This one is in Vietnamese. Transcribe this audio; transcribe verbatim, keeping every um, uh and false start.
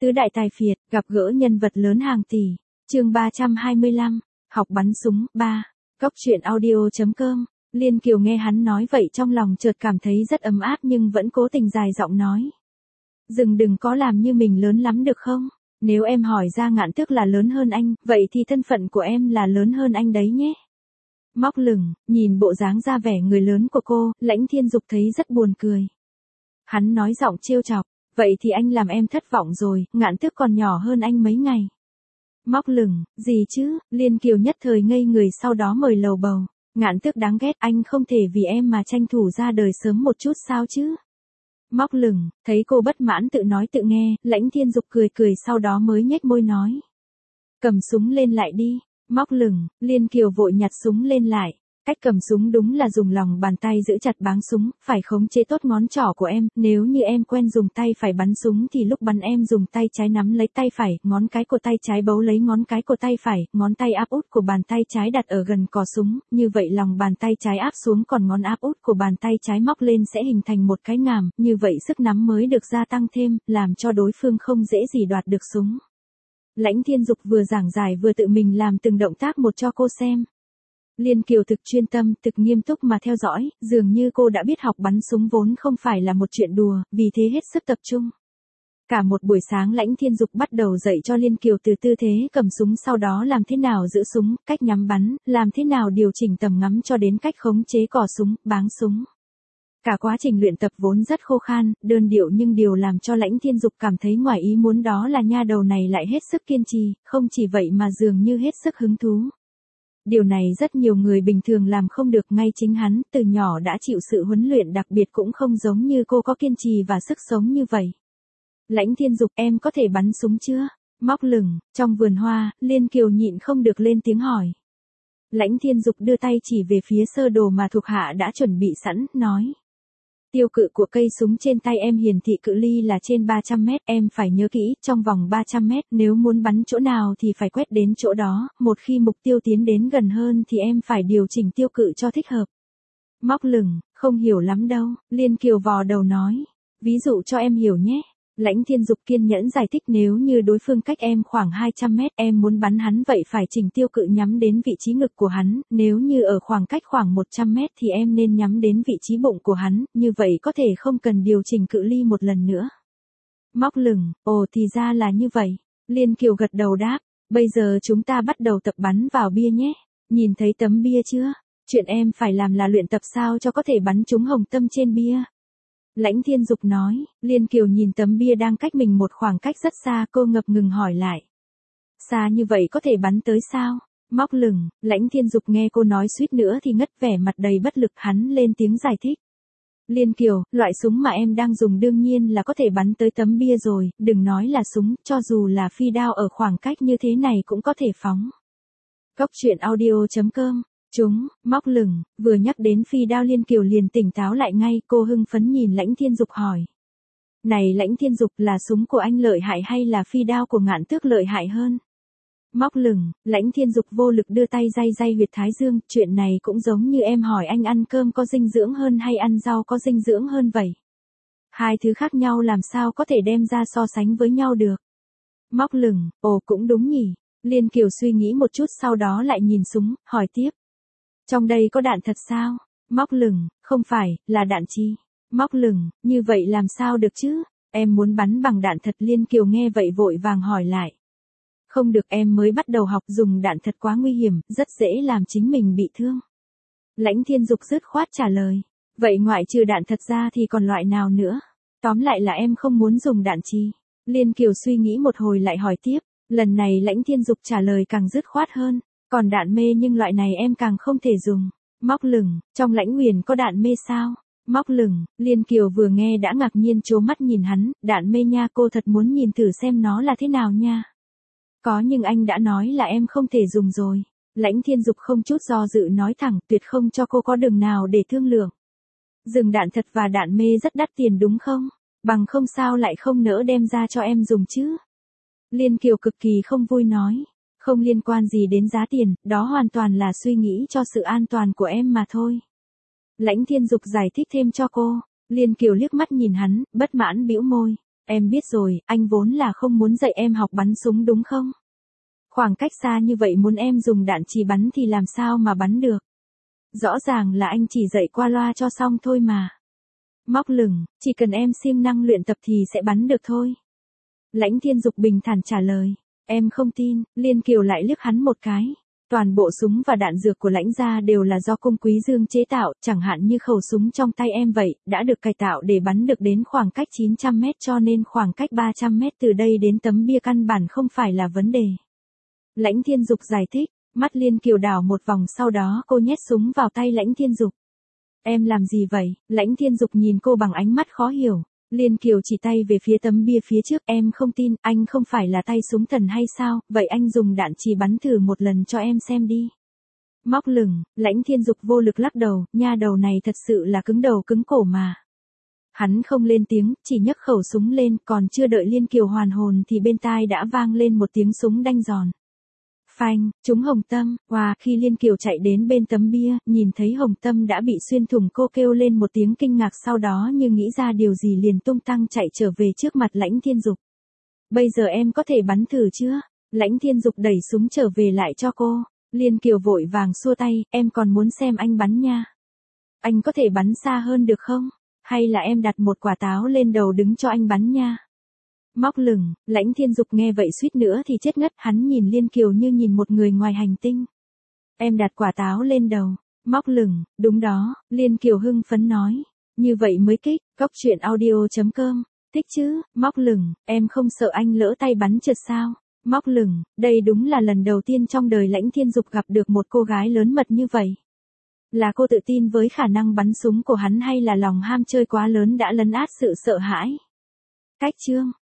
Tứ đại tài phiệt, gặp gỡ nhân vật lớn hàng tỷ. Chương ba trăm hai mươi lăm, học bắn súng. ba. Cóc truyện audio chấm com. Liên Kiều nghe hắn nói vậy trong lòng chợt cảm thấy rất ấm áp nhưng vẫn cố tình dài giọng nói. Dừng đừng có làm như mình lớn lắm được không? Nếu em hỏi ra Ngạn Tước là lớn hơn anh, vậy thì thân phận của em là lớn hơn anh đấy nhé. Móc lửng, nhìn bộ dáng ra vẻ người lớn của cô, Lãnh Thiên Dục thấy rất buồn cười. Hắn nói giọng trêu chọc, vậy thì anh làm em thất vọng rồi, Ngạn Tước còn nhỏ hơn anh mấy ngày. Móc lửng, gì chứ, Liên Kiều nhất thời ngây người sau đó mời lầu bầu. Ngạn Tước đáng ghét, anh không thể vì em mà tranh thủ ra đời sớm một chút sao chứ. Móc lửng, thấy cô bất mãn tự nói tự nghe, Lãnh Thiên Dục cười cười sau đó mới nhếch môi nói. Cầm súng lên lại đi. Móc lửng, Liên Kiều vội nhặt súng lên lại. Cách cầm súng đúng là dùng lòng bàn tay giữ chặt báng súng, phải khống chế tốt ngón trỏ của em, nếu như em quen dùng tay phải bắn súng thì lúc bắn em dùng tay trái nắm lấy tay phải, ngón cái của tay trái bấu lấy ngón cái của tay phải, ngón tay áp út của bàn tay trái đặt ở gần cò súng, như vậy lòng bàn tay trái áp xuống còn ngón áp út của bàn tay trái móc lên sẽ hình thành một cái ngàm, như vậy sức nắm mới được gia tăng thêm, làm cho đối phương không dễ gì đoạt được súng. Lãnh Thiên Dục vừa giảng giải vừa tự mình làm từng động tác một cho cô xem. Liên Kiều thực chuyên tâm, thực nghiêm túc mà theo dõi, dường như cô đã biết học bắn súng vốn không phải là một chuyện đùa, vì thế hết sức tập trung. Cả một buổi sáng Lãnh Thiên Dục bắt đầu dạy cho Liên Kiều từ tư thế cầm súng sau đó làm thế nào giữ súng, cách nhắm bắn, làm thế nào điều chỉnh tầm ngắm cho đến cách khống chế cò súng, báng súng. Cả quá trình luyện tập vốn rất khô khan, đơn điệu nhưng điều làm cho Lãnh Thiên Dục cảm thấy ngoài ý muốn đó là nha đầu này lại hết sức kiên trì, không chỉ vậy mà dường như hết sức hứng thú. Điều này rất nhiều người bình thường làm không được, ngay chính hắn, từ nhỏ đã chịu sự huấn luyện đặc biệt cũng không giống như cô có kiên trì và sức sống như vậy. Lãnh Thiên Dục, em có thể bắn súng chưa? Móc lửng, trong vườn hoa, Liên Kiều nhịn không được lên tiếng hỏi. Lãnh Thiên Dục đưa tay chỉ về phía sơ đồ mà thuộc hạ đã chuẩn bị sẵn, nói. Tiêu cự của cây súng trên tay em hiển thị cự ly là trên ba trăm mét, em phải nhớ kỹ, trong vòng ba trăm mét, nếu muốn bắn chỗ nào thì phải quét đến chỗ đó, một khi mục tiêu tiến đến gần hơn thì em phải điều chỉnh tiêu cự cho thích hợp. Móc lửng, không hiểu lắm đâu, Liên Kiều vò đầu nói, ví dụ cho em hiểu nhé. Lãnh Thiên Dục kiên nhẫn giải thích, nếu như đối phương cách em khoảng hai trăm mét, em muốn bắn hắn vậy phải chỉnh tiêu cự nhắm đến vị trí ngực của hắn, nếu như ở khoảng cách khoảng một trăm mét thì em nên nhắm đến vị trí bụng của hắn, như vậy có thể không cần điều chỉnh cự ly một lần nữa. Móc lửng, ồ thì ra là như vậy. Liên Kiều gật đầu đáp, bây giờ chúng ta bắt đầu tập bắn vào bia nhé. Nhìn thấy tấm bia chưa? Chuyện em phải làm là luyện tập sao cho có thể bắn trúng hồng tâm trên bia. Lãnh Thiên Dục nói, Liên Kiều nhìn tấm bia đang cách mình một khoảng cách rất xa, cô ngập ngừng hỏi lại. Xa như vậy có thể bắn tới sao? Móc lửng, Lãnh Thiên Dục nghe cô nói suýt nữa thì ngất, vẻ mặt đầy bất lực, hắn lên tiếng giải thích. Liên Kiều, loại súng mà em đang dùng đương nhiên là có thể bắn tới tấm bia rồi, đừng nói là súng, cho dù là phi đao ở khoảng cách như thế này cũng có thể phóng. Cóc truyện audio chấm com. Chúng, móc lửng, vừa nhắc đến phi đao Liên Kiều liền tỉnh táo lại ngay, cô hưng phấn nhìn Lãnh Thiên Dục hỏi. Này Lãnh Thiên Dục, là súng của anh lợi hại hay là phi đao của Ngạn Tước lợi hại hơn? Móc lửng, Lãnh Thiên Dục vô lực đưa tay day day huyệt thái dương, chuyện này cũng giống như em hỏi anh ăn cơm có dinh dưỡng hơn hay ăn rau có dinh dưỡng hơn vậy. Hai thứ khác nhau làm sao có thể đem ra so sánh với nhau được. Móc lửng, ồ cũng đúng nhỉ. Liên Kiều suy nghĩ một chút sau đó lại nhìn súng, hỏi tiếp. Trong đây có đạn thật sao? Móc lửng, không phải, là đạn chi? Móc lửng, như vậy làm sao được chứ? Em muốn bắn bằng đạn thật. Liên Kiều nghe vậy vội vàng hỏi lại. Không được, em mới bắt đầu học, dùng đạn thật quá nguy hiểm, rất dễ làm chính mình bị thương. Lãnh Thiên Dục dứt khoát trả lời. Vậy ngoại trừ đạn thật ra thì còn loại nào nữa? Tóm lại là em không muốn dùng đạn chi? Liên Kiều suy nghĩ một hồi lại hỏi tiếp. Lần này Lãnh Thiên Dục trả lời càng dứt khoát hơn. Còn đạn mê nhưng loại này em càng không thể dùng. Móc lửng, trong Lãnh Nguyền có đạn mê sao? Móc lửng, Liên Kiều vừa nghe đã ngạc nhiên trố mắt nhìn hắn, đạn mê nha, cô thật muốn nhìn thử xem nó là thế nào nha. Có nhưng anh đã nói là em không thể dùng rồi. Lãnh Thiên Dục không chút do dự nói thẳng, tuyệt không cho cô có đường nào để thương lượng. Dừng đạn thật và đạn mê rất đắt tiền đúng không? Bằng không sao lại không nỡ đem ra cho em dùng chứ? Liên Kiều cực kỳ không vui nói. Không liên quan gì đến giá tiền, đó hoàn toàn là suy nghĩ cho sự an toàn của em mà thôi. Lãnh Thiên Dục giải thích thêm cho cô. Liên Kiều liếc mắt nhìn hắn, bất mãn bĩu môi. Em biết rồi, anh vốn là không muốn dạy em học bắn súng đúng không? Khoảng cách xa như vậy muốn em dùng đạn chì bắn thì làm sao mà bắn được? Rõ ràng là anh chỉ dạy qua loa cho xong thôi mà. Móc lửng, chỉ cần em siêng năng luyện tập thì sẽ bắn được thôi. Lãnh Thiên Dục bình thản trả lời. Em không tin, Liên Kiều lại liếc hắn một cái. Toàn bộ súng và đạn dược của Lãnh gia đều là do Cung Quý Dương chế tạo, chẳng hạn như khẩu súng trong tay em vậy, đã được cải tạo để bắn được đến khoảng cách chín trăm mét cho nên khoảng cách ba trăm mét từ đây đến tấm bia căn bản không phải là vấn đề. Lãnh Thiên Dục giải thích, mắt Liên Kiều đảo một vòng sau đó cô nhét súng vào tay Lãnh Thiên Dục. Em làm gì vậy? Lãnh Thiên Dục nhìn cô bằng ánh mắt khó hiểu. Liên Kiều chỉ tay về phía tấm bia phía trước, em không tin, anh không phải là tay súng thần hay sao, vậy anh dùng đạn chì bắn thử một lần cho em xem đi. Móc lửng, Lãnh Thiên Dục vô lực lắc đầu, nha đầu này thật sự là cứng đầu cứng cổ mà. Hắn không lên tiếng, chỉ nhấc khẩu súng lên, còn chưa đợi Liên Kiều hoàn hồn thì bên tai đã vang lên một tiếng súng đanh giòn. Phanh, trúng Hồng Tâm, hòa khi Liên Kiều chạy đến bên tấm bia, nhìn thấy Hồng Tâm đã bị xuyên thủng cô kêu lên một tiếng kinh ngạc sau đó như nghĩ ra điều gì liền tung tăng chạy trở về trước mặt Lãnh Thiên Dục. Bây giờ em có thể bắn thử chưa? Lãnh Thiên Dục đẩy súng trở về lại cho cô. Liên Kiều vội vàng xua tay, em còn muốn xem anh bắn nha. Anh có thể bắn xa hơn được không? Hay là em đặt một quả táo lên đầu đứng cho anh bắn nha. Móc lửng, Lãnh Thiên Dục nghe vậy suýt nữa thì chết ngất, hắn nhìn Liên Kiều như nhìn một người ngoài hành tinh. Em đặt quả táo lên đầu. Móc lửng, đúng đó, Liên Kiều hưng phấn nói. Như vậy mới kích, cóc truyện audio chấm com. Thích chứ, móc lửng, em không sợ anh lỡ tay bắn trượt sao? Móc lửng, đây đúng là lần đầu tiên trong đời Lãnh Thiên Dục gặp được một cô gái lớn mật như vậy. Là cô tự tin với khả năng bắn súng của hắn hay là lòng ham chơi quá lớn đã lấn át sự sợ hãi? Cách chương